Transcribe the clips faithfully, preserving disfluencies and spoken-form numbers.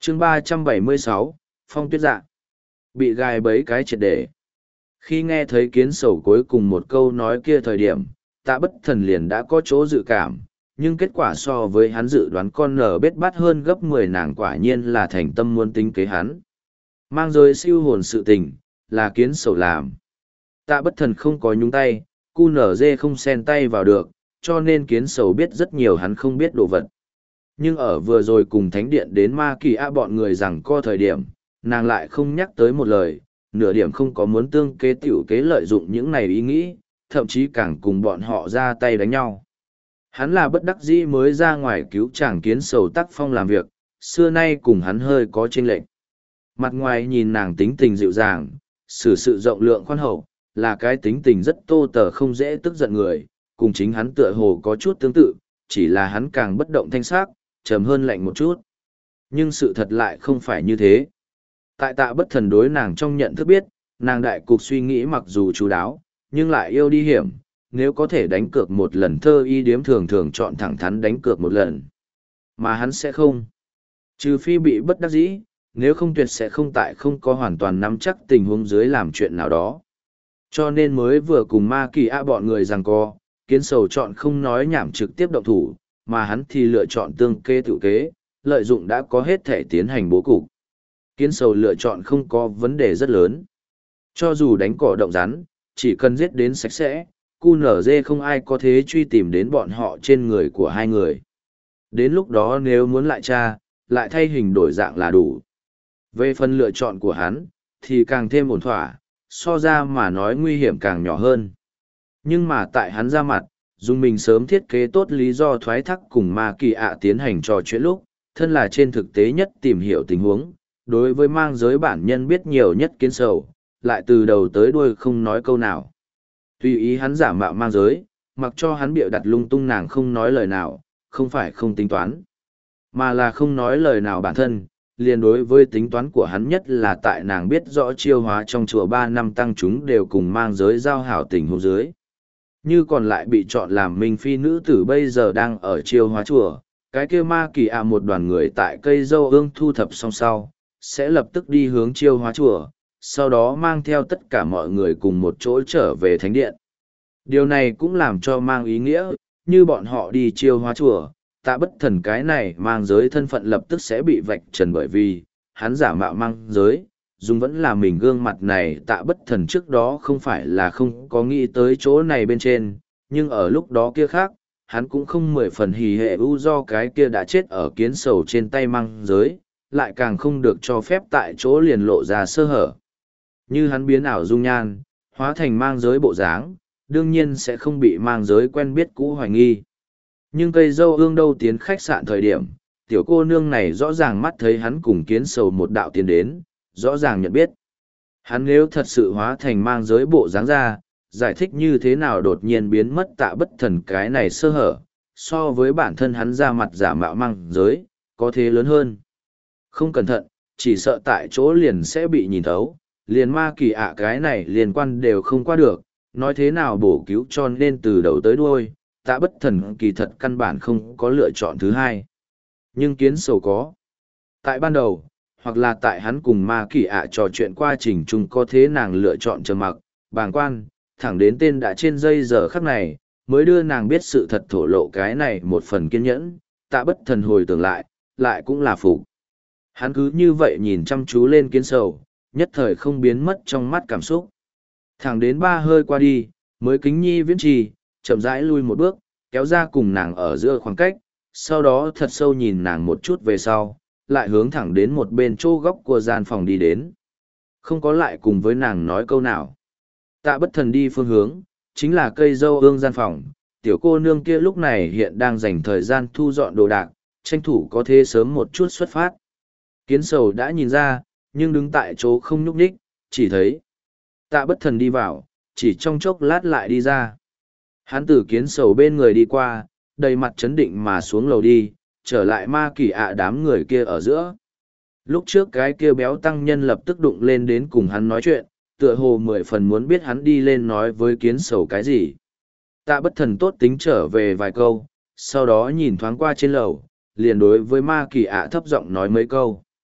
chương ba trăm bảy mươi sáu, Phong Tuyết Dạ. Bị gai bấy cái triệt để. Khi nghe thấy kiến sầu cuối cùng một câu nói kia thời điểm, Tạ Bất Thần liền đã có chỗ dự cảm, nhưng kết quả so với hắn dự đoán con nở bết bát hơn gấp mười nàng quả nhiên là thành tâm muốn tính kế hắn. Mang giới siêu hồn sự tình, là kiến sầu làm. Tạ Bất Thần không có nhúng tay, cu nở dê không xen tay vào được, cho nên kiến sầu biết rất nhiều hắn không biết đồ vật. Nhưng ở vừa rồi cùng thánh điện đến ma kỳ a bọn người rằng co thời điểm, nàng lại không nhắc tới một lời, nửa điểm không có muốn tương kế tiểu kế lợi dụng những này ý nghĩ, thậm chí càng cùng bọn họ ra tay đánh nhau. Hắn là bất đắc dĩ mới ra ngoài cứu chàng kiến sầu tác phong làm việc, xưa nay cùng hắn hơi có chênh lệch. Mặt ngoài nhìn nàng tính tình dịu dàng, xử sự rộng lượng khoan hậu, là cái tính tình rất tô tờ không dễ tức giận người, cùng chính hắn tựa hồ có chút tương tự, chỉ là hắn càng bất động thanh sắc, trầm hơn lạnh một chút. Nhưng sự thật lại không phải như thế. Tại Tạ Bất Thần đối nàng trong nhận thức biết, nàng đại cục suy nghĩ mặc dù chú đáo, nhưng lại yêu đi hiểm, nếu có thể đánh cược một lần thơ y điếm thường thường chọn thẳng thắn đánh cược một lần. Mà hắn sẽ không. Trừ phi bị bất đắc dĩ, nếu không tuyệt sẽ không tại không có hoàn toàn nắm chắc tình huống dưới làm chuyện nào đó. Cho nên mới vừa cùng ma kỳ a bọn người giằng co, kiến sầu chọn không nói nhảm trực tiếp động thủ, mà hắn thì lựa chọn tương kê tự kế, lợi dụng đã có hết thể tiến hành bố cục. Kiến sầu lựa chọn không có vấn đề rất lớn. Cho dù đánh cỏ động rắn, chỉ cần giết đến sạch sẽ, cu nở dê không ai có thế truy tìm đến bọn họ trên người của hai người. Đến lúc đó nếu muốn lại tra, lại thay hình đổi dạng là đủ. Về phần lựa chọn của hắn, thì càng thêm ổn thỏa, so ra mà nói nguy hiểm càng nhỏ hơn. Nhưng mà tại hắn ra mặt, dùng mình sớm thiết kế tốt lý do thoái thác cùng ma kỳ ạ tiến hành trò chuyện lúc, thân là trên thực tế nhất tìm hiểu tình huống, đối với mang giới bản nhân biết nhiều nhất kiến sầu, lại từ đầu tới đuôi không nói câu nào. Tùy ý hắn giả mạo mang giới, mặc cho hắn bịa đặt lung tung nàng không nói lời nào, không phải không tính toán, mà là không nói lời nào bản thân, liền đối với tính toán của hắn nhất là tại nàng biết rõ chiêu hóa trong chùa ba năm tăng chúng đều cùng mang giới giao hảo tình hôn dưới. Như còn lại bị chọn làm minh phi nữ tử bây giờ đang ở chiêu hóa chùa, cái kia ma kỳ ạ một đoàn người tại cây dâu ương thu thập xong sau, sẽ lập tức đi hướng chiêu hóa chùa, sau đó mang theo tất cả mọi người cùng một chỗ trở về thánh điện. Điều này cũng làm cho mang ý nghĩa, như bọn họ đi chiêu hóa chùa, Tạ Bất Thần cái này mang giới thân phận lập tức sẽ bị vạch trần bởi vì, hắn giả mạo mang giới, dùng vẫn là mình gương mặt này. Tạ Bất Thần trước đó không phải là không có nghĩ tới chỗ này bên trên, nhưng ở lúc đó kia khác, hắn cũng không mười phần hỉ hệ ưu do cái kia đã chết ở kiến sầu trên tay mang giới, lại càng không được cho phép tại chỗ liền lộ ra sơ hở. Như hắn biến ảo dung nhan, hóa thành mang giới bộ dáng, đương nhiên sẽ không bị mang giới quen biết cũ hoài nghi. Nhưng cây dâu ương đâu tiến khách sạn thời điểm, tiểu cô nương này rõ ràng mắt thấy hắn cùng kiến sầu một đạo tiến đến, rõ ràng nhận biết. Hắn nếu thật sự hóa thành mang giới bộ dáng ra, giải thích như thế nào đột nhiên biến mất Tạ Bất Thần cái này sơ hở, so với bản thân hắn ra mặt giả mạo mang giới, có thế lớn hơn. Không cẩn thận, chỉ sợ tại chỗ liền sẽ bị nhìn thấu, liền ma kỳ ạ cái này liên quan đều không qua được, nói thế nào bổ cứu cho nên từ đầu tới đuôi, Tạ Bất Thần kỳ thật căn bản không có lựa chọn thứ hai. Nhưng kiến sầu có. Tại ban đầu, hoặc là tại hắn cùng ma kỳ ạ trò chuyện qua trình chung có thế nàng lựa chọn trầm mặc, bàng quan, thẳng đến tên đã trên dây giờ khắc này, mới đưa nàng biết sự thật thổ lộ cái này một phần kiên nhẫn. Tạ Bất Thần hồi tưởng lại, lại cũng là phục. Hắn cứ như vậy nhìn chăm chú lên kiến sầu, nhất thời không biến mất trong mắt cảm xúc. Thẳng đến ba hơi qua đi, mới kính nhi viễn trì, chậm rãi lui một bước, kéo ra cùng nàng ở giữa khoảng cách, sau đó thật sâu nhìn nàng một chút về sau, lại hướng thẳng đến một bên chỗ góc của gian phòng đi đến. Không có lại cùng với nàng nói câu nào. Tạ Bất Thần đi phương hướng, chính là cây dâu ương gian phòng, tiểu cô nương kia lúc này hiện đang dành thời gian thu dọn đồ đạc, tranh thủ có thể sớm một chút xuất phát. Kiến sầu đã nhìn ra, nhưng đứng tại chỗ không nhúc nhích, chỉ thấy Tạ Bất Thần đi vào, chỉ trong chốc lát lại đi ra. Hắn từ kiến sầu bên người đi qua, đầy mặt chấn định mà xuống lầu đi, trở lại ma kỳ ạ đám người kia ở giữa. Lúc trước cái kia béo tăng nhân lập tức đụng lên đến cùng hắn nói chuyện, tựa hồ mười phần muốn biết hắn đi lên nói với kiến sầu cái gì. Tạ Bất Thần tốt tính trở về vài câu, sau đó nhìn thoáng qua trên lầu, liền đối với ma kỳ ạ thấp giọng nói mấy câu.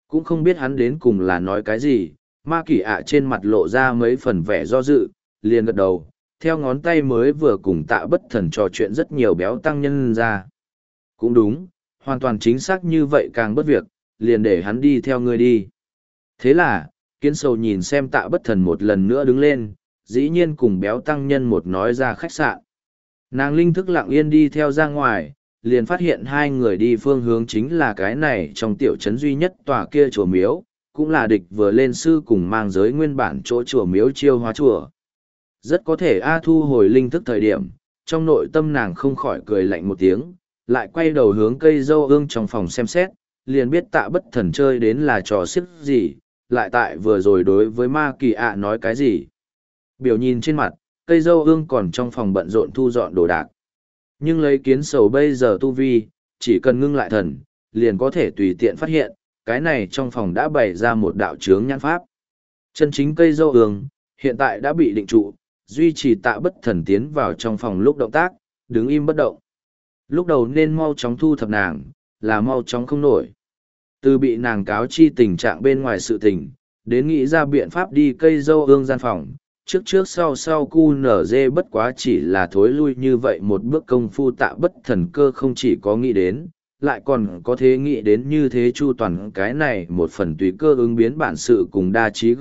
Cũng không biết hắn đến cùng là nói cái gì, ma kỳ ạ trên mặt lộ ra mấy phần vẻ do dự, liền gật đầu, theo ngón tay mới vừa cùng tạ bất thần trò chuyện rất nhiều béo tăng nhân ra. Cũng đúng, hoàn toàn chính xác như vậy càng bất việc, liền để hắn đi theo ngươi đi. Thế là, kiến sầu nhìn xem tạ bất thần một lần nữa đứng lên, dĩ nhiên cùng béo tăng nhân một nói ra khách sạn. Nàng linh thức lặng yên đi theo ra ngoài, liền phát hiện hai người đi phương hướng chính là cái này trong tiểu trấn duy nhất tòa kia chùa miếu, cũng là địch vừa lên sư cùng mang giới nguyên bản chỗ chùa miếu chiêu hóa chùa. Rất có thể A thu hồi linh thức thời điểm, trong nội tâm nàng không khỏi cười lạnh một tiếng, lại quay đầu hướng cây dâu ương trong phòng xem xét, liền biết tạ bất thần chơi đến là trò xiếc gì, lại tại vừa rồi đối với ma kỳ ạ nói cái gì. Biểu nhìn trên mặt, cây dâu ương còn trong phòng bận rộn thu dọn đồ đạc. Nhưng lấy kiến sầu bây giờ tu vi, chỉ cần ngưng lại thần, liền có thể tùy tiện phát hiện, cái này trong phòng đã bày ra một đạo chướng nhãn pháp. Chân chính cây dâu ương, hiện tại đã bị định trụ, duy trì tạ bất thần tiến vào trong phòng lúc động tác, đứng im bất động. Lúc đầu nên mau chóng thu thập nàng, là mau chóng không nổi. Từ bị nàng cáo chi tình trạng bên ngoài sự tình, đến nghĩ ra biện pháp đi cây dâu ương gian phòng, trước trước sau sau cu nở dê bất quá chỉ là thối lui như vậy một bước công phu tạ bất thần cơ không chỉ có nghĩ đến, lại còn có thể nghĩ đến như thế chu toàn cái này một phần tùy cơ ứng biến bản sự cùng đa trí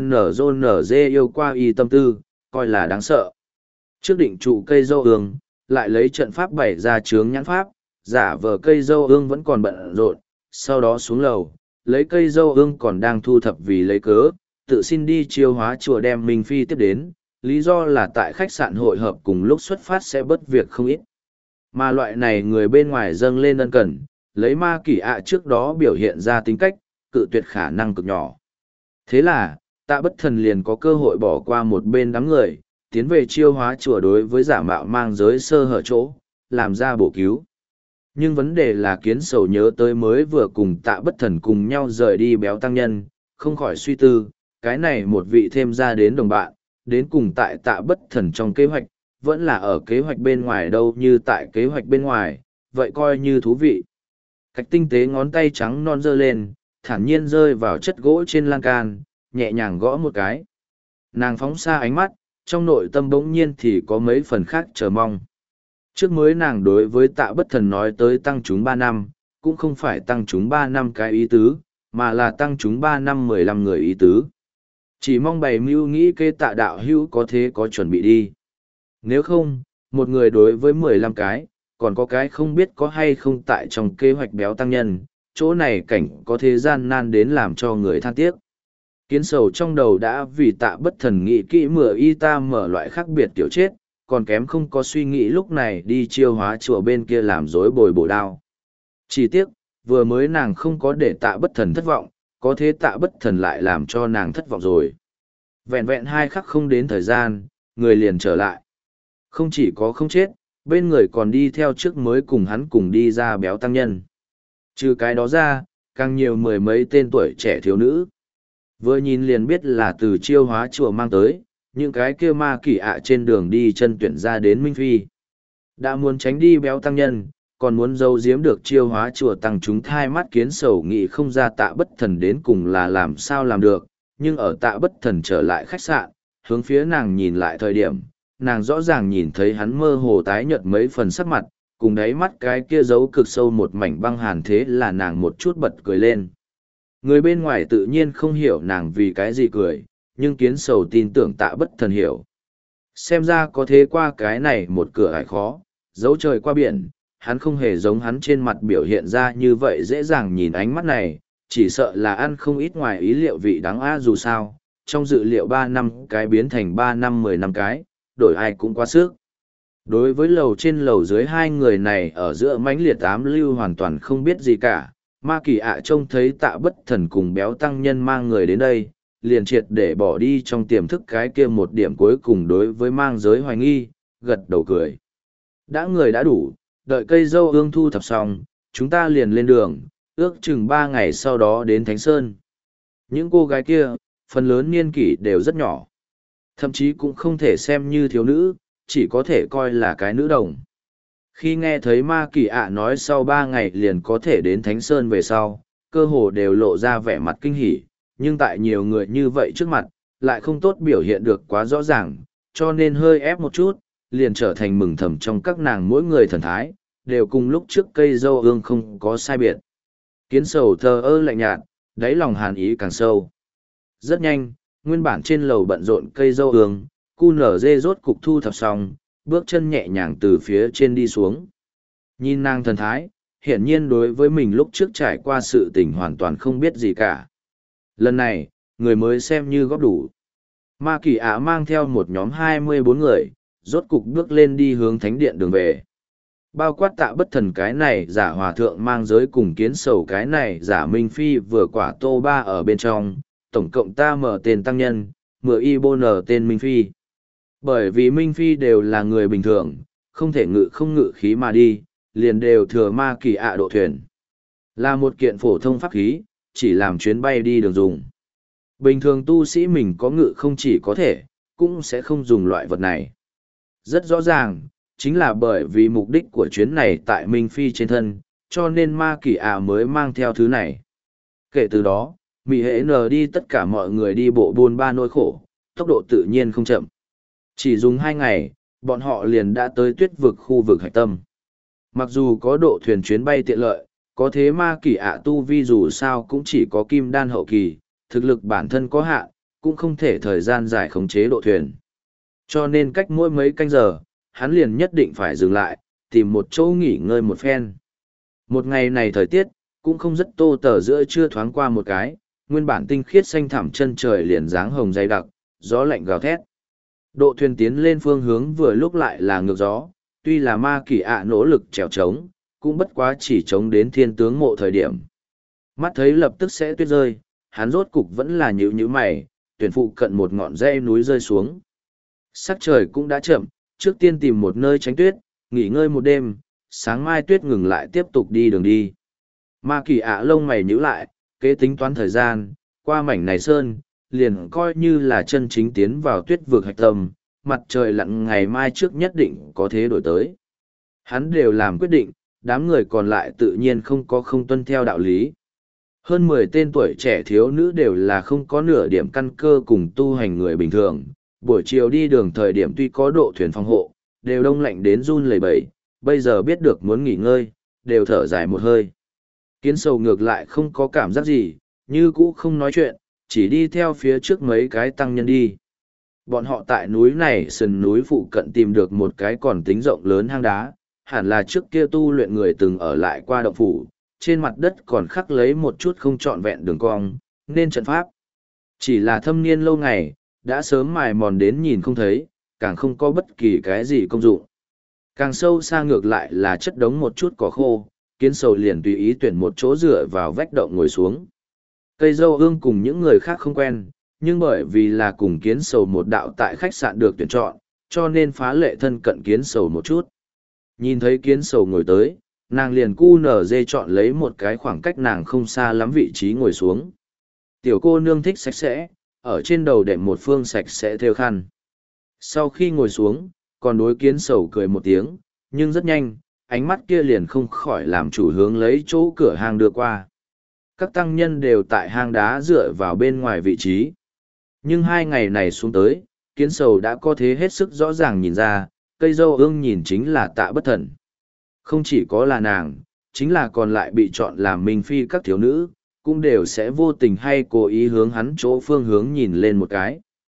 gn yêu qua y tâm tư, coi là đáng sợ. Trước định trụ cây dâu ương, lại lấy trận pháp bày ra chướng nhãn pháp, giả vờ cây dâu ương vẫn còn bận rộn, sau đó xuống lầu, lấy cây dâu ương còn đang thu thập vì lấy cớ, tự xin đi chiêu hóa chùa đem Minh Phi tiếp đến, lý do là tại khách sạn hội hợp cùng lúc xuất phát sẽ bớt việc không ít. Mà loại này người bên ngoài dâng lên ân cần, lấy ma kỷ ạ trước đó biểu hiện ra tính cách, cự tuyệt khả năng cực nhỏ. Thế là, tạ bất thần liền có cơ hội bỏ qua một bên đám người, tiến về chiêu hóa chùa đối với giả mạo mang giới sơ hở chỗ, làm ra bổ cứu. Nhưng vấn đề là kiến sầu nhớ tới mới vừa cùng tạ bất thần cùng nhau rời đi béo tăng nhân, không khỏi suy tư, cái này một vị thêm ra đến đồng bạn, đến cùng tại tạ bất thần trong kế hoạch, vẫn là ở kế hoạch bên ngoài đâu như tại kế hoạch bên ngoài, vậy coi như thú vị. Cách tinh tế ngón tay trắng non dơ lên, thản nhiên rơi vào chất gỗ trên lan can, nhẹ nhàng gõ một cái. Nàng phóng xa ánh mắt, trong nội tâm bỗng nhiên thì có mấy phần khác chờ mong. Trước mới nàng đối với tạ bất thần nói tới tăng chúng ba năm, cũng không phải tăng chúng ba năm cái ý tứ, mà là tăng chúng ba năm mười lăm người ý tứ. Chỉ mong bày mưu nghĩ kế tạ đạo hữu có thế có chuẩn bị đi. Nếu không, một người đối với mười lăm cái, còn có cái không biết có hay không tại trong kế hoạch béo tăng nhân, chỗ này cảnh có thế gian nan đến làm cho người than tiếc. Kiến sầu trong đầu đã vì tạ bất thần nghĩ kỹ mửa y ta mở loại khác biệt tiểu chết, còn kém không có suy nghĩ lúc này đi chiêu hóa chùa bên kia làm rối bồi bổ đao. Chỉ tiếc, vừa mới nàng không có để tạ bất thần thất vọng, có thế tạ bất thần lại làm cho nàng thất vọng rồi. Vẹn vẹn hai khắc không đến thời gian, người liền trở lại. Không chỉ có không chết, bên người còn đi theo trước mới cùng hắn cùng đi ra béo tăng nhân. Trừ cái đó ra, càng nhiều mười mấy tên tuổi trẻ thiếu nữ. Vừa nhìn liền biết là từ chiêu hóa chùa mang tới, những cái kia ma kỷ ạ trên đường đi chân tuyển ra đến Minh Phi. Đã muốn tránh đi béo tăng nhân, còn muốn giấu giếm được chiêu hóa chùa tăng chúng thai mắt kiến sầu nghị không ra tạ bất thần đến cùng là làm sao làm được, nhưng ở tạ bất thần trở lại khách sạn, hướng phía nàng nhìn lại thời điểm, nàng rõ ràng nhìn thấy hắn mơ hồ tái nhợt mấy phần sắc mặt, cùng đáy mắt cái kia giấu cực sâu một mảnh băng hàn thế là nàng một chút bật cười lên. Người bên ngoài tự nhiên không hiểu nàng vì cái gì cười, nhưng kiến sầu tin tưởng tạ bất thần hiểu. Xem ra có thế qua cái này một cửa ải khó, dấu trời qua biển, hắn không hề giống hắn trên mặt biểu hiện ra như vậy dễ dàng nhìn ánh mắt này, chỉ sợ là ăn không ít ngoài ý liệu vị đáng á dù sao, trong dự liệu ba năm cái biến thành ba năm mười năm cái, đổi ai cũng quá sức. Đối với lầu trên lầu dưới hai người này ở giữa mãnh liệt ám lưu hoàn toàn không biết gì cả, ma kỳ ạ trông thấy tạ bất thần cùng béo tăng nhân mang người đến đây, liền triệt để bỏ đi trong tiềm thức cái kia một điểm cuối cùng đối với mang giới hoài nghi, gật đầu cười. Đã người đã đủ, đợi cây dâu ương thu thập xong, chúng ta liền lên đường, ước chừng ba ngày sau đó đến Thánh Sơn. Những cô gái kia, phần lớn niên kỷ đều rất nhỏ. Thậm chí cũng không thể xem như thiếu nữ, chỉ có thể coi là cái nữ đồng. Khi nghe thấy ma kỳ ạ nói sau ba ngày liền có thể đến Thánh Sơn về sau, cơ hồ đều lộ ra vẻ mặt kinh hỉ, nhưng tại nhiều người như vậy trước mặt, lại không tốt biểu hiện được quá rõ ràng, cho nên hơi ép một chút, liền trở thành mừng thầm trong các nàng mỗi người thần thái, đều cùng lúc trước cây dâu ương không có sai biệt. Kiến sầu thờ ơ lạnh nhạt, đáy lòng hàn ý càng sâu. Rất nhanh, nguyên bản trên lầu bận rộn cây dâu ương, cu nở dê rốt cục thu thập xong, bước chân nhẹ nhàng từ phía trên đi xuống. Nhìn nàng thần thái, hiển nhiên đối với mình lúc trước trải qua sự tình hoàn toàn không biết gì cả. Lần này, người mới xem như góp đủ. Ma Kỳ Ạ mang theo một nhóm hai mươi bốn người, rốt cục bước lên đi hướng thánh điện đường về. Bao quát Tạ Bất Thần cái này giả hòa thượng mang giới cùng kiến sầu cái này giả minh phi vừa quả tô ba ở bên trong, tổng cộng ta mở tên tăng nhân, mửa y bô nở tên minh phi. Bởi vì minh phi đều là người bình thường, không thể ngự không ngự khí mà đi, liền đều thừa Ma Kỳ Ạ độ thuyền. Là một kiện phổ thông pháp khí, chỉ làm chuyến bay đi đường dùng. Bình thường tu sĩ mình có ngự không chỉ có thể, cũng sẽ không dùng loại vật này. Rất rõ ràng, chính là bởi vì mục đích của chuyến này tại Minh Phi trên thân, cho nên Ma Kỳ Ạ mới mang theo thứ này. Kể từ đó, Mỹ hệ nờ đi tất cả mọi người đi bộ buôn ba nỗi khổ, tốc độ tự nhiên không chậm. Chỉ dùng hai ngày, bọn họ liền đã tới tuyết vực khu vực hạch tâm. Mặc dù có độ thuyền chuyến bay tiện lợi, có thế Ma Kỳ Ạ tu vi dù sao cũng chỉ có kim đan hậu kỳ, thực lực bản thân có hạn, cũng không thể thời gian dài khống chế độ thuyền. Cho nên cách mỗi mấy canh giờ, hắn liền nhất định phải dừng lại, tìm một chỗ nghỉ ngơi một phen. Một ngày này thời tiết, cũng không rất tô tờ giữa trưa thoáng qua một cái, nguyên bản tinh khiết xanh thẳm chân trời liền dáng hồng dày đặc, gió lạnh gào thét. Độ thuyền tiến lên phương hướng vừa lúc lại là ngược gió, tuy là Ma Kỳ Ạ nỗ lực trèo trống, cũng bất quá chỉ trống đến thiên tướng mộ thời điểm. Mắt thấy lập tức sẽ tuyết rơi, hắn rốt cục vẫn là nhíu nhíu mày, tuyển phụ cận một ngọn dãy núi rơi xuống. Sắc trời cũng đã chậm, trước tiên tìm một nơi tránh tuyết, nghỉ ngơi một đêm, sáng mai tuyết ngừng lại tiếp tục đi đường đi. Ma Kỳ Ạ lông mày nhíu lại, kế tính toán thời gian, qua mảnh này sơn, liền coi như là chân chính tiến vào tuyết vực hạch tâm, mặt trời lặn ngày mai trước nhất định có thế đổi tới. Hắn đều làm quyết định, đám người còn lại tự nhiên không có không tuân theo đạo lý. Hơn mười tên tuổi trẻ thiếu nữ đều là không có nửa điểm căn cơ cùng tu hành người bình thường, buổi chiều đi đường thời điểm tuy có độ thuyền phòng hộ, đều đông lạnh đến run lẩy bẩy, bây giờ biết được muốn nghỉ ngơi, đều thở dài một hơi. Kiến sầu ngược lại không có cảm giác gì, như cũ không nói chuyện, chỉ đi theo phía trước mấy cái tăng nhân đi. Bọn họ tại núi này sườn núi phụ cận tìm được một cái còn tính rộng lớn hang đá, hẳn là trước kia tu luyện người từng ở lại qua động phủ, trên mặt đất còn khắc lấy một chút không trọn vẹn đường cong, nên trận pháp. Chỉ là thâm niên lâu ngày, đã sớm mài mòn đến nhìn không thấy, càng không có bất kỳ cái gì công dụng. Càng sâu xa ngược lại là chất đống một chút cỏ khô, kiến sầu liền tùy ý tuyển một chỗ dựa vào vách động ngồi xuống. Cây dâu ương cùng những người khác không quen, nhưng bởi vì là cùng kiến sầu một đạo tại khách sạn được tuyển chọn, cho nên phá lệ thân cận kiến sầu một chút. Nhìn thấy kiến sầu ngồi tới, nàng liền cu nở dê chọn lấy một cái khoảng cách nàng không xa lắm vị trí ngồi xuống. Tiểu cô nương thích sạch sẽ, ở trên đầu đệm một phương sạch sẽ theo khăn. Sau khi ngồi xuống, còn đối kiến sầu cười một tiếng, nhưng rất nhanh, ánh mắt kia liền không khỏi làm chủ hướng lấy chỗ cửa hang đưa qua. Các tăng nhân đều tại hang đá dựa vào bên ngoài vị trí. Nhưng hai ngày này xuống tới, kiến sầu đã có thế hết sức rõ ràng nhìn ra, cây dâu ương nhìn chính là Tạ Bất Thần. Không chỉ có là nàng, chính là còn lại bị chọn làm minh phi các thiếu nữ, cũng đều sẽ vô tình hay cố ý hướng hắn chỗ phương hướng nhìn lên một cái.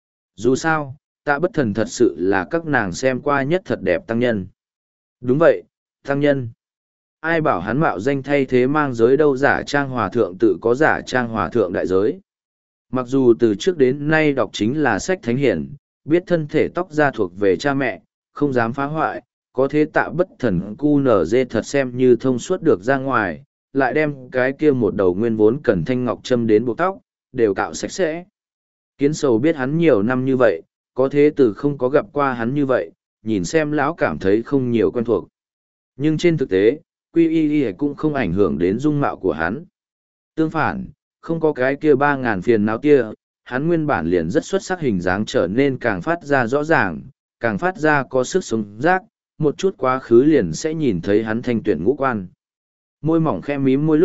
Dù sao, Tạ Bất Thần thật sự là các nàng xem qua nhất thật đẹp tăng nhân. Đúng vậy, tăng nhân. Ai bảo hắn mạo danh thay thế mang giới đâu, giả trang hòa thượng tự có giả trang hòa thượng đại giới. Mặc dù từ trước đến nay đọc chính là sách thánh hiển, biết thân thể tóc da thuộc về cha mẹ, không dám phá hoại, có thế Tạ Bất Thần cu nở dê thật xem như thông suốt được ra ngoài, lại đem cái kia một đầu nguyên vốn cần thanh ngọc châm đến buộc tóc, đều cạo sạch sẽ. Kiến sầu biết hắn nhiều năm như vậy, có thế từ không có gặp qua hắn như vậy, nhìn xem lão cảm thấy không nhiều quen thuộc. Nhưng trên thực tế, quy y y cũng không ảnh hưởng đến dung mạo của hắn. Tương phản, không có cái kia ba ngàn phiền não kia, hắn nguyên bản liền rất xuất sắc, hình dáng trở nên càng phát ra rõ ràng, càng phát ra có sức sống giác, một chút quá khứ liền sẽ nhìn thấy hắn thanh tuyển ngũ quan. Môi mỏng khẽ mím môi lúc,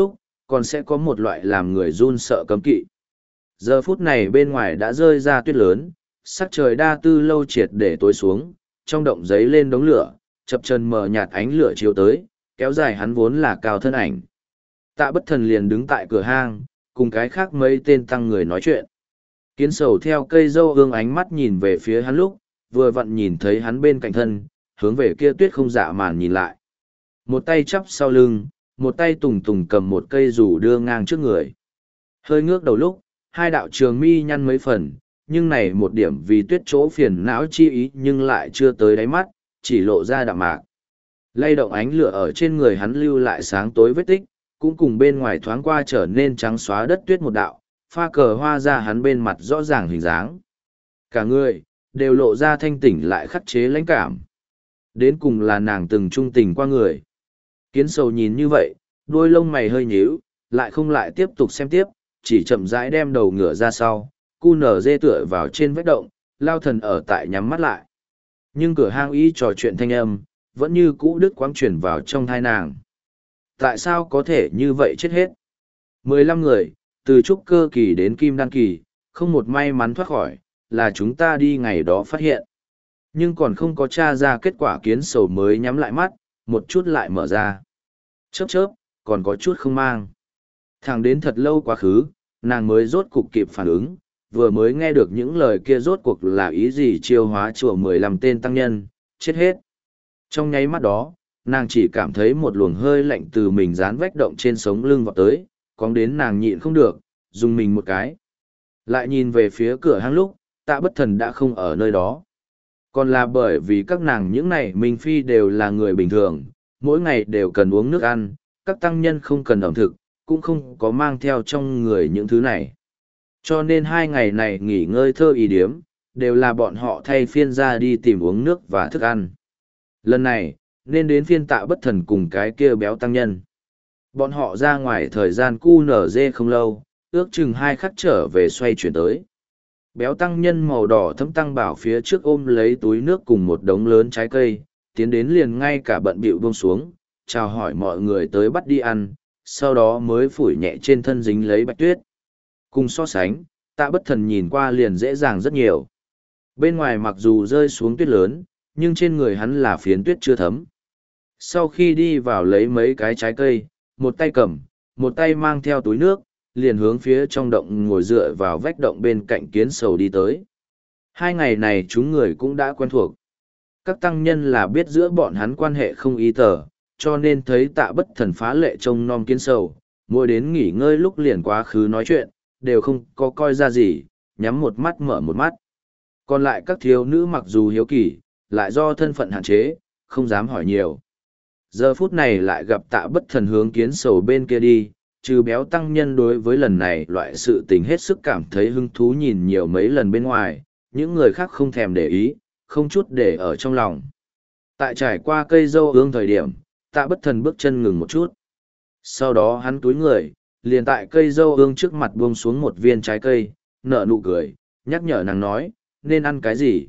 còn sẽ có một loại làm người run sợ cấm kỵ. Giờ phút này bên ngoài đã rơi ra tuyết lớn, sắc trời đa tư lâu triệt để tối xuống, trong động giấy lên đống lửa, chập chân mờ nhạt ánh lửa chiếu tới, kéo dài hắn vốn là cao thân ảnh. Tạ Bất Thần liền đứng tại cửa hang, cùng cái khác mấy tên tăng người nói chuyện. Kiến Sầu theo cây dâu ương ánh mắt nhìn về phía hắn lúc, vừa vặn nhìn thấy hắn bên cạnh thân, hướng về kia tuyết không dạ màn nhìn lại. Một tay chắp sau lưng, một tay tùng tùng cầm một cây dù đưa ngang trước người. Hơi ngước đầu lúc, hai đạo trường mi nhăn mấy phần, nhưng này một điểm vì tuyết chỗ phiền não chi ý nhưng lại chưa tới đáy mắt, chỉ lộ ra đạm mạc. Lay động ánh lửa ở trên người hắn lưu lại sáng tối vết tích, cũng cùng bên ngoài thoáng qua trở nên trắng xóa đất tuyết một đạo, pha cờ hoa ra hắn bên mặt rõ ràng hình dáng. Cả người, đều lộ ra thanh tỉnh lại khắc chế lãnh cảm. Đến cùng là nàng từng trung tình qua người. Kiến Sầu nhìn như vậy, đôi lông mày hơi nhíu, lại không lại tiếp tục xem tiếp, chỉ chậm rãi đem đầu ngửa ra sau, cu nở dê tựa vào trên vách động, lao thần ở tại nhắm mắt lại. Nhưng cửa hang y trò chuyện thanh âm, vẫn như cũ đứt quãng chuyển vào trong thai nàng. Tại sao có thể như vậy chết hết? Mười lăm người, từ trúc cơ kỳ đến kim đan kỳ, không một may mắn thoát khỏi, là chúng ta đi ngày đó phát hiện. Nhưng còn không có tra ra kết quả. Kiến Sầu mới nhắm lại mắt, một chút lại mở ra. Chớp chớp, còn có chút không mang. Thẳng đến thật lâu quá khứ, nàng mới rốt cục kịp phản ứng, vừa mới nghe được những lời kia rốt cuộc là ý gì chiêu hóa chùa mười lăm tên tăng nhân, chết hết. Trong nháy mắt đó, nàng chỉ cảm thấy một luồng hơi lạnh từ mình dán vách động trên sống lưng vọt tới, cóng đến nàng nhịn không được, dùng mình một cái. Lại nhìn về phía cửa hang lúc, Tạ Bất Thần đã không ở nơi đó. Còn là bởi vì các nàng những này Minh Phi đều là người bình thường, mỗi ngày đều cần uống nước ăn, các tăng nhân không cần ẩm thực, cũng không có mang theo trong người những thứ này. Cho nên hai ngày này nghỉ ngơi thơ ý điếm, đều là bọn họ thay phiên ra đi tìm uống nước và thức ăn. Lần này, nên đến phiên Tạ Bất Thần cùng cái kia béo tăng nhân. Bọn họ ra ngoài thời gian cu nở dê không lâu, ước chừng hai khắc trở về xoay chuyển tới. Béo tăng nhân màu đỏ thấm tăng bảo phía trước ôm lấy túi nước cùng một đống lớn trái cây, tiến đến liền ngay cả bận bịu buông xuống, chào hỏi mọi người tới bắt đi ăn, sau đó mới phủi nhẹ trên thân dính lấy bạch tuyết. Cùng so sánh, Tạ Bất Thần nhìn qua liền dễ dàng rất nhiều. Bên ngoài mặc dù rơi xuống tuyết lớn, nhưng trên người hắn là phiến tuyết chưa thấm. Sau khi đi vào lấy mấy cái trái cây, một tay cầm, một tay mang theo túi nước, liền hướng phía trong động ngồi dựa vào vách động bên cạnh Kiến Sầu đi tới. Hai ngày này chúng người cũng đã quen thuộc. Các tăng nhân là biết giữa bọn hắn quan hệ không ý tờ, cho nên thấy Tạ Bất Thần phá lệ trông nom Kiến Sầu, mỗi đến nghỉ ngơi lúc liền quá khứ nói chuyện, đều không có coi ra gì, nhắm một mắt mở một mắt. Còn lại các thiếu nữ mặc dù hiếu kỳ, lại do thân phận hạn chế, không dám hỏi nhiều. Giờ phút này lại gặp Tạ Bất Thần hướng Kiến Sầu bên kia đi, trừ béo tăng nhân đối với lần này loại sự tình hết sức cảm thấy hứng thú nhìn nhiều mấy lần bên ngoài, những người khác không thèm để ý, không chút để ở trong lòng. Tại trải qua cây dâu ương thời điểm, Tạ Bất Thần bước chân ngừng một chút. Sau đó hắn túi người, liền tại cây dâu ương trước mặt buông xuống một viên trái cây, nở nụ cười, nhắc nhở nàng nói, nên ăn cái gì?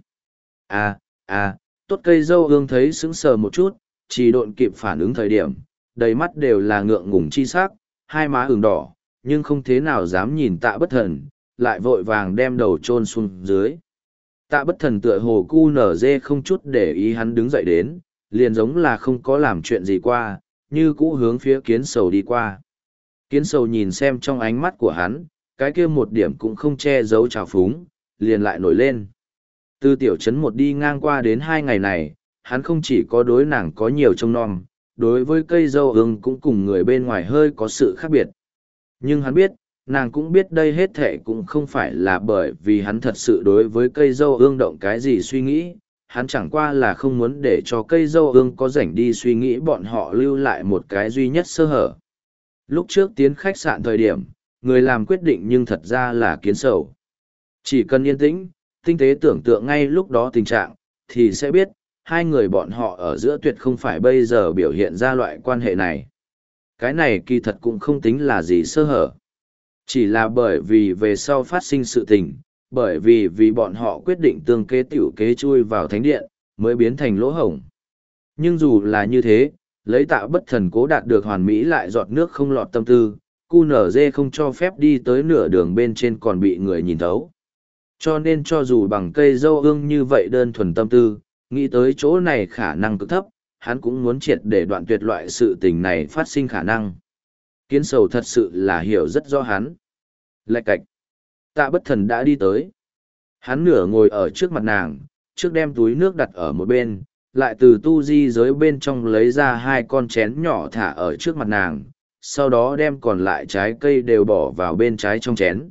À, à, tốt. Cây dâu ương thấy sững sờ một chút, chỉ độn kịp phản ứng thời điểm, đầy mắt đều là ngượng ngùng chi sắc, hai má ửng đỏ, nhưng không thế nào dám nhìn Tạ Bất Thần, lại vội vàng đem đầu chôn xuống dưới. Tạ Bất Thần tựa hồ cu nở dê không chút để ý hắn đứng dậy đến, liền giống là không có làm chuyện gì qua, như cũ hướng phía Kiến Sầu đi qua. Kiến Sầu nhìn xem trong ánh mắt của hắn, cái kia một điểm cũng không che giấu trào phúng, liền lại nổi lên. Từ tiểu trấn một đi ngang qua đến hai ngày này, hắn không chỉ có đối nàng có nhiều trông nom, đối với cây dâu ương cũng cùng người bên ngoài hơi có sự khác biệt. Nhưng hắn biết, nàng cũng biết đây hết thệ cũng không phải là bởi vì hắn thật sự đối với cây dâu ương động cái gì suy nghĩ, hắn chẳng qua là không muốn để cho cây dâu ương có rảnh đi suy nghĩ bọn họ lưu lại một cái duy nhất sơ hở. Lúc trước tiến khách sạn thời điểm, người làm quyết định nhưng thật ra là Kiến Sầu. Chỉ cần yên tĩnh, tinh tế tưởng tượng ngay lúc đó tình trạng, thì sẽ biết, hai người bọn họ ở giữa tuyệt không phải bây giờ biểu hiện ra loại quan hệ này. Cái này kỳ thật cũng không tính là gì sơ hở. Chỉ là bởi vì về sau phát sinh sự tình, bởi vì vì bọn họ quyết định tương kế tiểu kế chui vào thánh điện, mới biến thành lỗ hổng. Nhưng dù là như thế, lấy Tạ Bất Thần cố đạt được hoàn mỹ lại giọt nước không lọt tâm tư, cu nở dê không cho phép đi tới nửa đường bên trên còn bị người nhìn thấu. Cho nên cho dù bằng cây dâu ương như vậy đơn thuần tâm tư, nghĩ tới chỗ này khả năng cực thấp, hắn cũng muốn triệt để đoạn tuyệt loại sự tình này phát sinh khả năng. Kiến sầu thật sự là hiểu rất rõ hắn. Lạch cạch. Tạ bất thần đã đi tới. Hắn nửa ngồi ở trước mặt nàng, trước đem túi nước đặt ở một bên, lại từ tu di giới bên trong lấy ra hai con chén nhỏ thả ở trước mặt nàng, sau đó đem còn lại trái cây đều bỏ vào bên trái trong chén.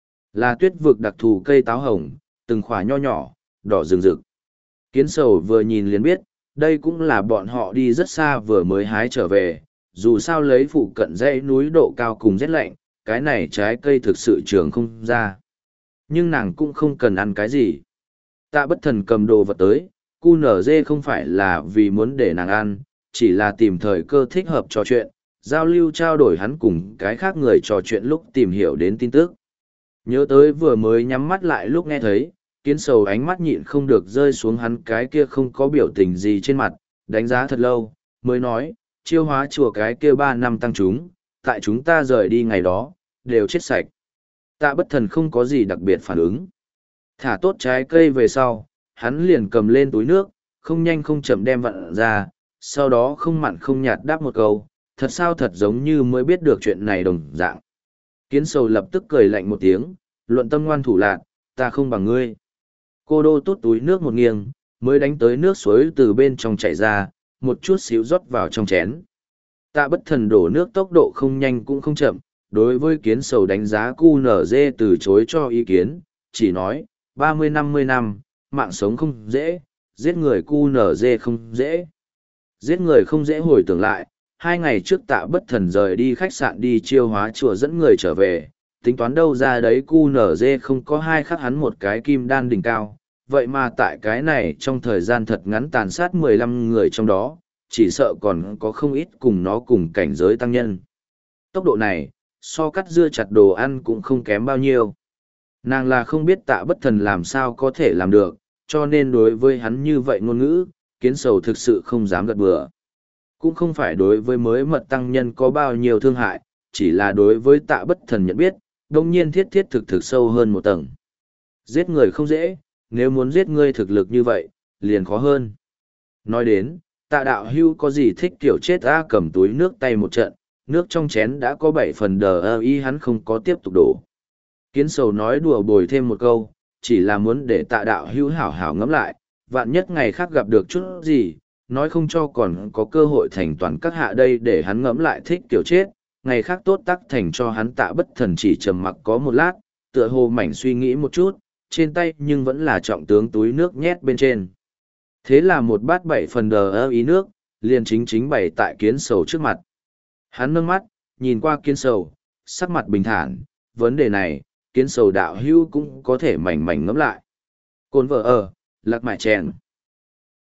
Là tuyết vực đặc thù cây táo hồng, từng khỏa nho nhỏ, đỏ rừng rực. Kiến sầu vừa nhìn liền biết, đây cũng là bọn họ đi rất xa vừa mới hái trở về, dù sao lấy phụ cận dãy núi độ cao cùng rét lạnh, cái này trái cây thực sự trường không ra. Nhưng nàng cũng không cần ăn cái gì. Tạ bất thần cầm đồ vật tới, cu nở dê không phải là vì muốn để nàng ăn, chỉ là tìm thời cơ thích hợp trò chuyện, giao lưu trao đổi hắn cùng cái khác người trò chuyện lúc tìm hiểu đến tin tức. Nhớ tới vừa mới nhắm mắt lại lúc nghe thấy, kiến sầu ánh mắt nhịn không được rơi xuống hắn cái kia không có biểu tình gì trên mặt, đánh giá thật lâu, mới nói, chiêu hóa chùa cái kia ba năm tăng chúng, tại chúng ta rời đi ngày đó, đều chết sạch. Tạ bất thần không có gì đặc biệt phản ứng. Thả tốt trái cây về sau, hắn liền cầm lên túi nước, không nhanh không chậm đem vặn ra, sau đó không mặn không nhạt đáp một câu, thật sao thật giống như mới biết được chuyện này đồng dạng. Kiến sầu lập tức cười lạnh một tiếng, luận tâm ngoan thủ lạc, ta không bằng ngươi. Cô đô tốt túi nước một nghiêng, mới đánh tới nước suối từ bên trong chảy ra, một chút xíu rót vào trong chén. Tạ bất thần đổ nước tốc độ không nhanh cũng không chậm, đối với kiến sầu đánh giá cu nở dê từ chối cho ý kiến, chỉ nói, ba mươi năm mươi năm, mạng sống không dễ, giết người cu nở dê không dễ. Giết người không dễ hồi tưởng lại, hai ngày trước tạ bất thần rời đi khách sạn đi chiêu hóa chùa dẫn người trở về, tính toán đâu ra đấy cu nở dê không có hai khắc hắn một cái kim đan đỉnh cao, vậy mà tại cái này trong thời gian thật ngắn tàn sát mười lăm người trong đó, chỉ sợ còn có không ít cùng nó cùng cảnh giới tăng nhân. Tốc độ này, so cắt dưa chặt đồ ăn cũng không kém bao nhiêu. Nàng là không biết tạ bất thần làm sao có thể làm được, cho nên đối với hắn như vậy ngôn ngữ, kiến sầu thực sự không dám gật bừa. Cũng không phải đối với mới mật tăng nhân có bao nhiêu thương hại, chỉ là đối với tạ bất thần nhận biết, đồng nhiên thiết thiết thực thực sâu hơn một tầng. Giết người không dễ, nếu muốn giết ngươi thực lực như vậy, liền khó hơn. Nói đến, tạ đạo hưu có gì thích kiểu chết a cầm túi nước tay một trận, nước trong chén đã có bảy phần đờ ơ y hắn không có tiếp tục đổ. Kiến sầu nói đùa bồi thêm một câu, chỉ là muốn để tạ đạo hưu hảo hảo ngẫm lại, vạn nhất ngày khác gặp được chút gì, nói không cho còn có cơ hội thành toàn các hạ đây để hắn ngẫm lại thích kiểu chết, ngày khác tốt tắc thành cho hắn tạ bất thần chỉ trầm mặc có một lát, tựa hồ mảnh suy nghĩ một chút, trên tay nhưng vẫn là trọng tướng túi nước nhét bên trên. Thế là một bát bảy phần đờ ơ ý nước, liền chính chính bày tại kiến sầu trước mặt. Hắn nâng mắt, nhìn qua kiến sầu, sắc mặt bình thản, vấn đề này, kiến sầu đạo hưu cũng có thể mảnh mảnh ngẫm lại. Côn vợ ở, lạc mại chèn.